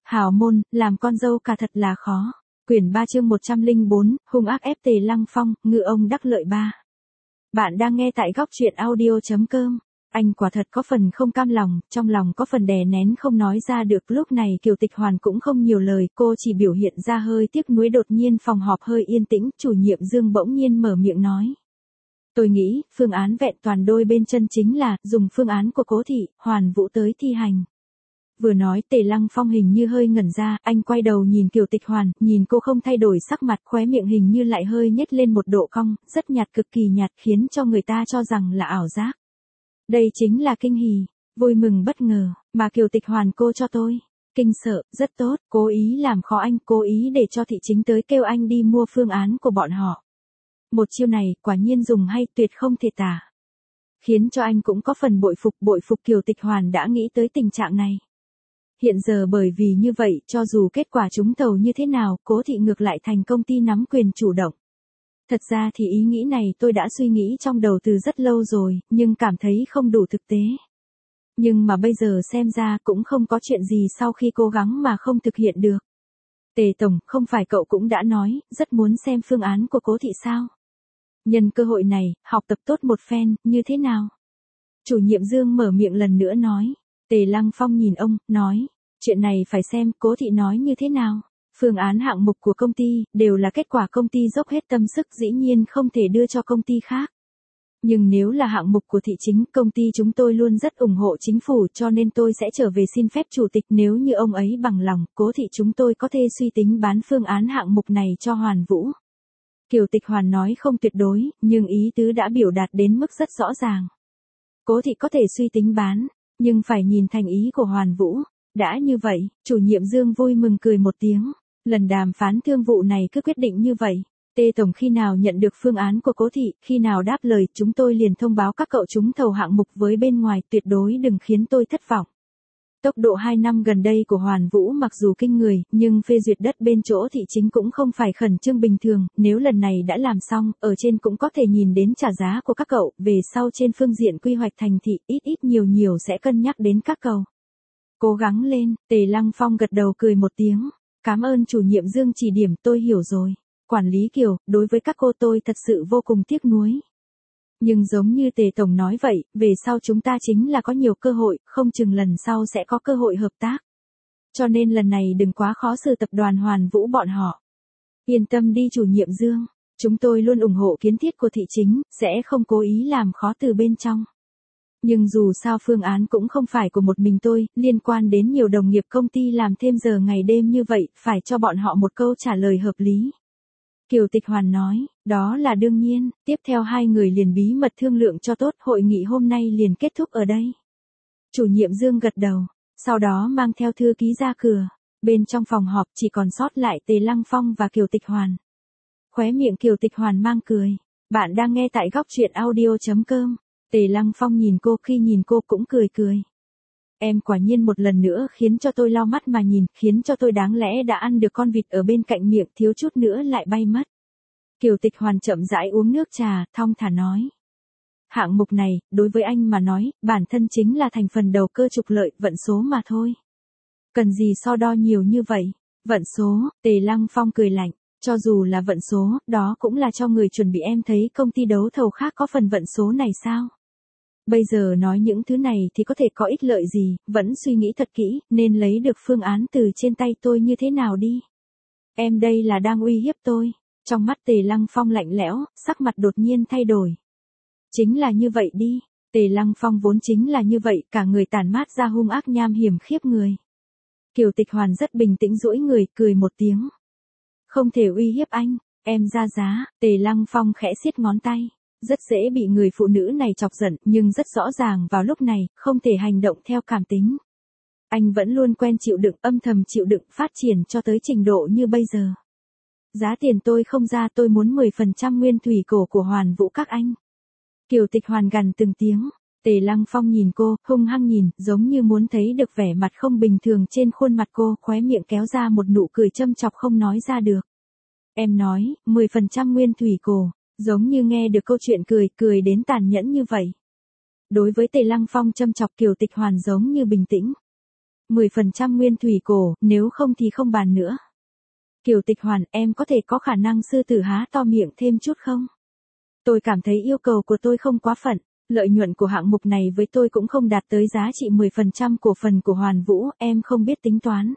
Hào môn, làm con dâu cả thật là khó. Quyển 3 chương 104, hung ác ép Tề Lăng Phong, ngư ông đắc lợi 3. Bạn đang nghe tại góc truyện audio.com. Anh quả thật có phần không cam lòng, trong lòng có phần đè nén không nói ra được. Lúc này Kiều Tịch Hoàn cũng không nhiều lời, cô chỉ biểu hiện ra hơi tiếc nuối. Đột nhiên phòng họp hơi yên tĩnh, chủ nhiệm Dương bỗng nhiên mở miệng nói. Tôi nghĩ, phương án vẹn toàn đôi bên chân chính là, dùng phương án của Cố Thị, Hoàn Vũ tới thi hành. Vừa nói Tề Lăng Phong hình như hơi ngẩn ra, anh quay đầu nhìn Kiều Tịch Hoàn, nhìn cô không thay đổi sắc mặt, khóe miệng hình như lại hơi nhếch lên một độ cong, rất nhạt, cực kỳ nhạt, khiến cho người ta cho rằng là ảo giác. Đây chính là kinh hỉ, vui mừng bất ngờ, mà Kiều Tịch Hoàn cô cho tôi. Kinh sợ, rất tốt, cố ý làm khó anh, cố ý để cho Thị Chính tới kêu anh đi mua phương án của bọn họ. Một chiêu này, quả nhiên dùng hay, tuyệt không thể tả. Khiến cho anh cũng có phần bội phục Kiều Tịch Hoàn đã nghĩ tới tình trạng này. Hiện giờ bởi vì như vậy, cho dù kết quả trúng thầu như thế nào, Cố Thị ngược lại thành công ty nắm quyền chủ động. Thật ra thì ý nghĩ này tôi đã suy nghĩ trong đầu từ rất lâu rồi, nhưng cảm thấy không đủ thực tế. Nhưng mà bây giờ xem ra cũng không có chuyện gì sau khi cố gắng mà không thực hiện được. Tề Tổng, không phải cậu cũng đã nói, rất muốn xem phương án của Cố Thị sao? Nhân cơ hội này, học tập tốt một phen, như thế nào? Chủ nhiệm Dương mở miệng lần nữa nói. Tề Lăng Phong nhìn ông, nói, chuyện này phải xem Cố Thị nói như thế nào. Phương án hạng mục của công ty, đều là kết quả công ty dốc hết tâm sức, dĩ nhiên không thể đưa cho công ty khác. Nhưng nếu là hạng mục của Thị Chính, công ty chúng tôi luôn rất ủng hộ chính phủ, cho nên tôi sẽ trở về xin phép chủ tịch, nếu như ông ấy bằng lòng, Cố Thị chúng tôi có thể suy tính bán phương án hạng mục này cho Hoàn Vũ. Kiều Tịch Hoàn nói không tuyệt đối, nhưng ý tứ đã biểu đạt đến mức rất rõ ràng. Cố Thị có thể suy tính bán, nhưng phải nhìn thành ý của Hoàn Vũ. Đã như vậy, chủ nhiệm Dương vui mừng cười một tiếng. Lần đàm phán thương vụ này cứ quyết định như vậy. Tề Tổng khi nào nhận được phương án của Cố Thị, khi nào đáp lời, chúng tôi liền thông báo các cậu trúng thầu hạng mục với bên ngoài, tuyệt đối đừng khiến tôi thất vọng. Tốc độ 2 năm gần đây của Hoàn Vũ mặc dù kinh người, nhưng phê duyệt đất bên chỗ Thị Chính cũng không phải khẩn trương bình thường, nếu lần này đã làm xong, ở trên cũng có thể nhìn đến trả giá của các cậu, về sau trên phương diện quy hoạch thành thị, ít nhiều sẽ cân nhắc đến các cậu. Cố gắng lên, Tề Lăng Phong gật đầu cười một tiếng, cảm ơn chủ nhiệm Dương chỉ điểm, tôi hiểu rồi. Quản lý Kiều, đối với các cô tôi thật sự vô cùng tiếc nuối. Nhưng giống như Tề Tổng nói vậy, về sau chúng ta chính là có nhiều cơ hội, không chừng lần sau sẽ có cơ hội hợp tác. Cho nên lần này đừng quá khó xử tập đoàn Hoàn Vũ bọn họ. Yên tâm đi chủ nhiệm Dương, chúng tôi luôn ủng hộ kiến thiết của Thị Chính, sẽ không cố ý làm khó từ bên trong. Nhưng dù sao phương án cũng không phải của một mình tôi, liên quan đến nhiều đồng nghiệp công ty làm thêm giờ ngày đêm như vậy, phải cho bọn họ một câu trả lời hợp lý. Kiều Tịch Hoàn nói, đó là đương nhiên, tiếp theo hai người liền bí mật thương lượng cho tốt, hội nghị hôm nay liền kết thúc ở đây. Chủ nhiệm Dương gật đầu, sau đó mang theo thư ký ra cửa, bên trong phòng họp chỉ còn sót lại Tề Lăng Phong và Kiều Tịch Hoàn. Khóe miệng Kiều Tịch Hoàn mang cười, bạn đang nghe tại góc truyện audio.com. Tề Lăng Phong nhìn cô, khi nhìn cô cũng cười. Em quả nhiên một lần nữa khiến cho tôi lau mắt mà nhìn, khiến cho tôi đáng lẽ đã ăn được con vịt ở bên cạnh miệng, thiếu chút nữa lại bay mất. Kiều Tịch Hoàn chậm rãi uống nước trà, thong thả nói. Hạng mục này, đối với anh mà nói, bản thân chính là thành phần đầu cơ trục lợi, vận số mà thôi. Cần gì so đo nhiều như vậy? Vận số, Tề Lăng Phong cười lạnh, cho dù là vận số, đó cũng là cho người chuẩn bị, em thấy công ty đấu thầu khác có phần vận số này sao? Bây giờ nói những thứ này thì có thể có ích lợi gì, vẫn suy nghĩ thật kỹ, nên lấy được phương án từ trên tay tôi như thế nào đi. Em đây là đang uy hiếp tôi. Trong mắt Tề Lăng Phong lạnh lẽo, sắc mặt đột nhiên thay đổi. Chính là như vậy đi, Tề Lăng Phong vốn chính là như vậy, cả người tản mát ra hung ác nham hiểm khiếp người. Kiều Tịch Hoàn rất bình tĩnh duỗi người, cười một tiếng. Không thể uy hiếp anh, em ra giá. Tề Lăng Phong khẽ siết ngón tay. Rất dễ bị người phụ nữ này chọc giận, nhưng rất rõ ràng vào lúc này, không thể hành động theo cảm tính. Anh vẫn luôn quen chịu đựng, âm thầm chịu đựng, phát triển cho tới trình độ như bây giờ. Giá tiền tôi không ra, tôi muốn 10% nguyên thủy cổ của Hoàn Vũ các anh. Kiều Tịch Hoàn gằn từng tiếng. Tề Lăng Phong nhìn cô, hung hăng nhìn, giống như muốn thấy được vẻ mặt không bình thường trên khuôn mặt cô, khóe miệng kéo ra một nụ cười châm chọc không nói ra được. Em nói, 10% nguyên thủy cổ. Giống như nghe được câu chuyện cười đến tàn nhẫn như vậy. Đối với Tề Lăng Phong châm chọc, Kiều Tịch Hoàn giống như bình tĩnh. 10% nguyên thủy cổ, nếu không thì không bàn nữa. Kiều Tịch Hoàn, em có thể có khả năng sư tử há to miệng thêm chút không? Tôi cảm thấy yêu cầu của tôi không quá phận, lợi nhuận của hạng mục này với tôi cũng không đạt tới giá trị 10% cổ phần của Hoàn Vũ, em không biết tính toán.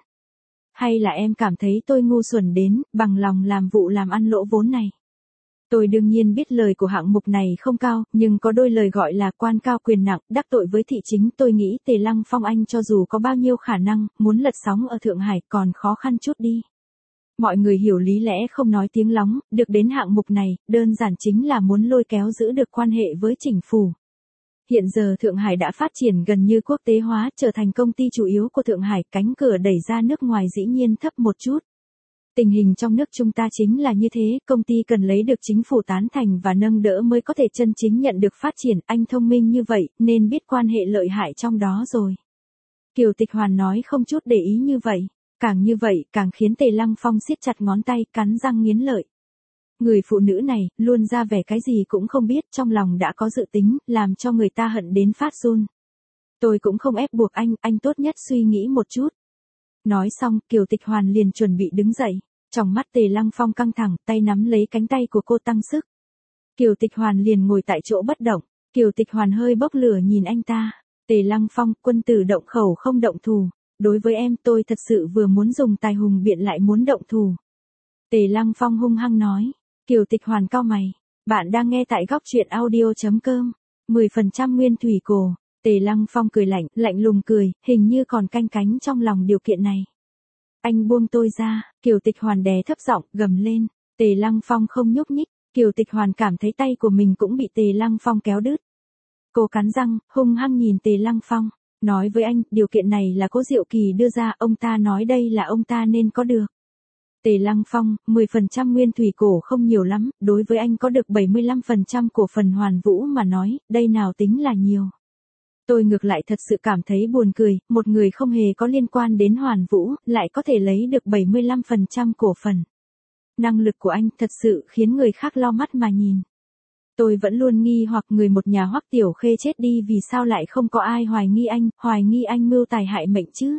Hay là em cảm thấy tôi ngu xuẩn đến, bằng lòng làm vụ làm ăn lỗ vốn này? Tôi đương nhiên biết lời của hạng mục này không cao, nhưng có đôi lời gọi là quan cao quyền nặng, đắc tội với thị chính. Tôi nghĩ Tề Lăng Phong anh cho dù có bao nhiêu khả năng, muốn lật sóng ở Thượng Hải còn khó khăn chút đi. Mọi người hiểu lý lẽ không nói tiếng lóng, được đến hạng mục này, đơn giản chính là muốn lôi kéo giữ được quan hệ với chính phủ. Hiện giờ Thượng Hải đã phát triển gần như quốc tế hóa, trở thành công ty chủ yếu của Thượng Hải, cánh cửa đẩy ra nước ngoài dĩ nhiên thấp một chút. Tình hình trong nước chúng ta chính là như thế, công ty cần lấy được chính phủ tán thành và nâng đỡ mới có thể chân chính nhận được phát triển. Anh thông minh như vậy, nên biết quan hệ lợi hại trong đó rồi. Kiều Tịch Hoàn nói không chút để ý như vậy. Càng như vậy, càng khiến Tề Lăng Phong siết chặt ngón tay, cắn răng nghiến lợi. Người phụ nữ này, luôn ra vẻ cái gì cũng không biết, trong lòng đã có dự tính, làm cho người ta hận đến phát run. Tôi cũng không ép buộc anh tốt nhất suy nghĩ một chút. Nói xong, Kiều Tịch Hoàn liền chuẩn bị đứng dậy. Trong mắt Tề Lăng Phong căng thẳng, tay nắm lấy cánh tay của cô tăng sức. Kiều Tịch Hoàn liền ngồi tại chỗ bất động. Kiều Tịch Hoàn hơi bốc lửa nhìn anh ta. Tề Lăng Phong, quân tử động khẩu không động thù. Đối với em tôi thật sự vừa muốn dùng tài hùng biện lại muốn động thù. Tề Lăng Phong hung hăng nói. Kiều Tịch Hoàn cau mày. Bạn đang nghe tại góc truyện audio.com. 10% nguyên thủy cổ. Tề Lăng Phong cười lạnh lùng cười, hình như còn canh cánh trong lòng điều kiện này. Anh buông tôi ra, Kiều Tịch Hoàn đè thấp giọng, gầm lên. Tề Lăng Phong không nhúc nhích, Kiều Tịch Hoàn cảm thấy tay của mình cũng bị Tề Lăng Phong kéo đứt. Cô cắn răng, hung hăng nhìn Tề Lăng Phong. Nói với anh, điều kiện này là Cố Diệu Kỳ đưa ra, ông ta nói đây là ông ta nên có được. Tề Lăng Phong, 10% nguyên thủy cổ không nhiều lắm, đối với anh có được 75% cổ phần Hoàn Vũ mà nói, đây nào tính là nhiều. Tôi ngược lại thật sự cảm thấy buồn cười, một người không hề có liên quan đến Hoàn Vũ, lại có thể lấy được 75% cổ phần. Năng lực của anh thật sự khiến người khác lau mắt mà nhìn. Tôi vẫn luôn nghi hoặc người một nhà Hoắc Tiểu Khê chết đi vì sao lại không có ai hoài nghi anh mưu tài hại mệnh chứ.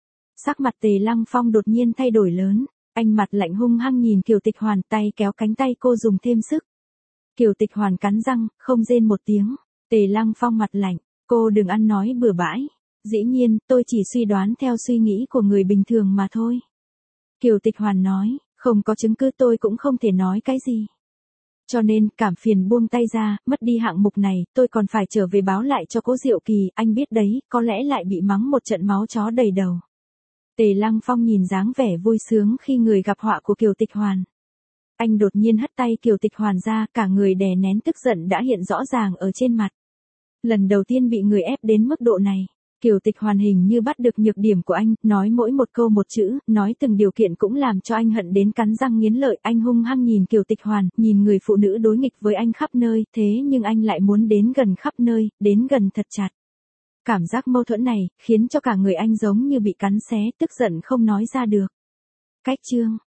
Sắc mặt Tề Lăng Phong đột nhiên thay đổi lớn, anh mặt lạnh hung hăng nhìn Kiều Tịch Hoàn, tay kéo cánh tay cô dùng thêm sức. Kiều Tịch Hoàn cắn răng, không rên một tiếng. Tề Lăng Phong mặt lạnh, cô đừng ăn nói bừa bãi. Dĩ nhiên, tôi chỉ suy đoán theo suy nghĩ của người bình thường mà thôi. Kiều Tịch Hoàn nói, không có chứng cứ tôi cũng không thể nói cái gì. Cho nên, cảm phiền buông tay ra, mất đi hạng mục này, tôi còn phải trở về báo lại cho Cố Diệu Kỳ, anh biết đấy, có lẽ lại bị mắng một trận máu chó đầy đầu. Tề Lăng Phong nhìn dáng vẻ vui sướng khi người gặp họa của Kiều Tịch Hoàn. Anh đột nhiên hất tay Kiều Tịch Hoàn ra, cả người đè nén tức giận đã hiện rõ ràng ở trên mặt. Lần đầu tiên bị người ép đến mức độ này. Kiều Tịch Hoàn hình như bắt được nhược điểm của anh, nói mỗi một câu một chữ, nói từng điều kiện cũng làm cho anh hận đến cắn răng nghiến lợi. Anh hung hăng nhìn Kiều Tịch Hoàn, nhìn người phụ nữ đối nghịch với anh khắp nơi, thế nhưng anh lại muốn đến gần khắp nơi, đến gần thật chặt. Cảm giác mâu thuẫn này, khiến cho cả người anh giống như bị cắn xé, tức giận không nói ra được. Cách chương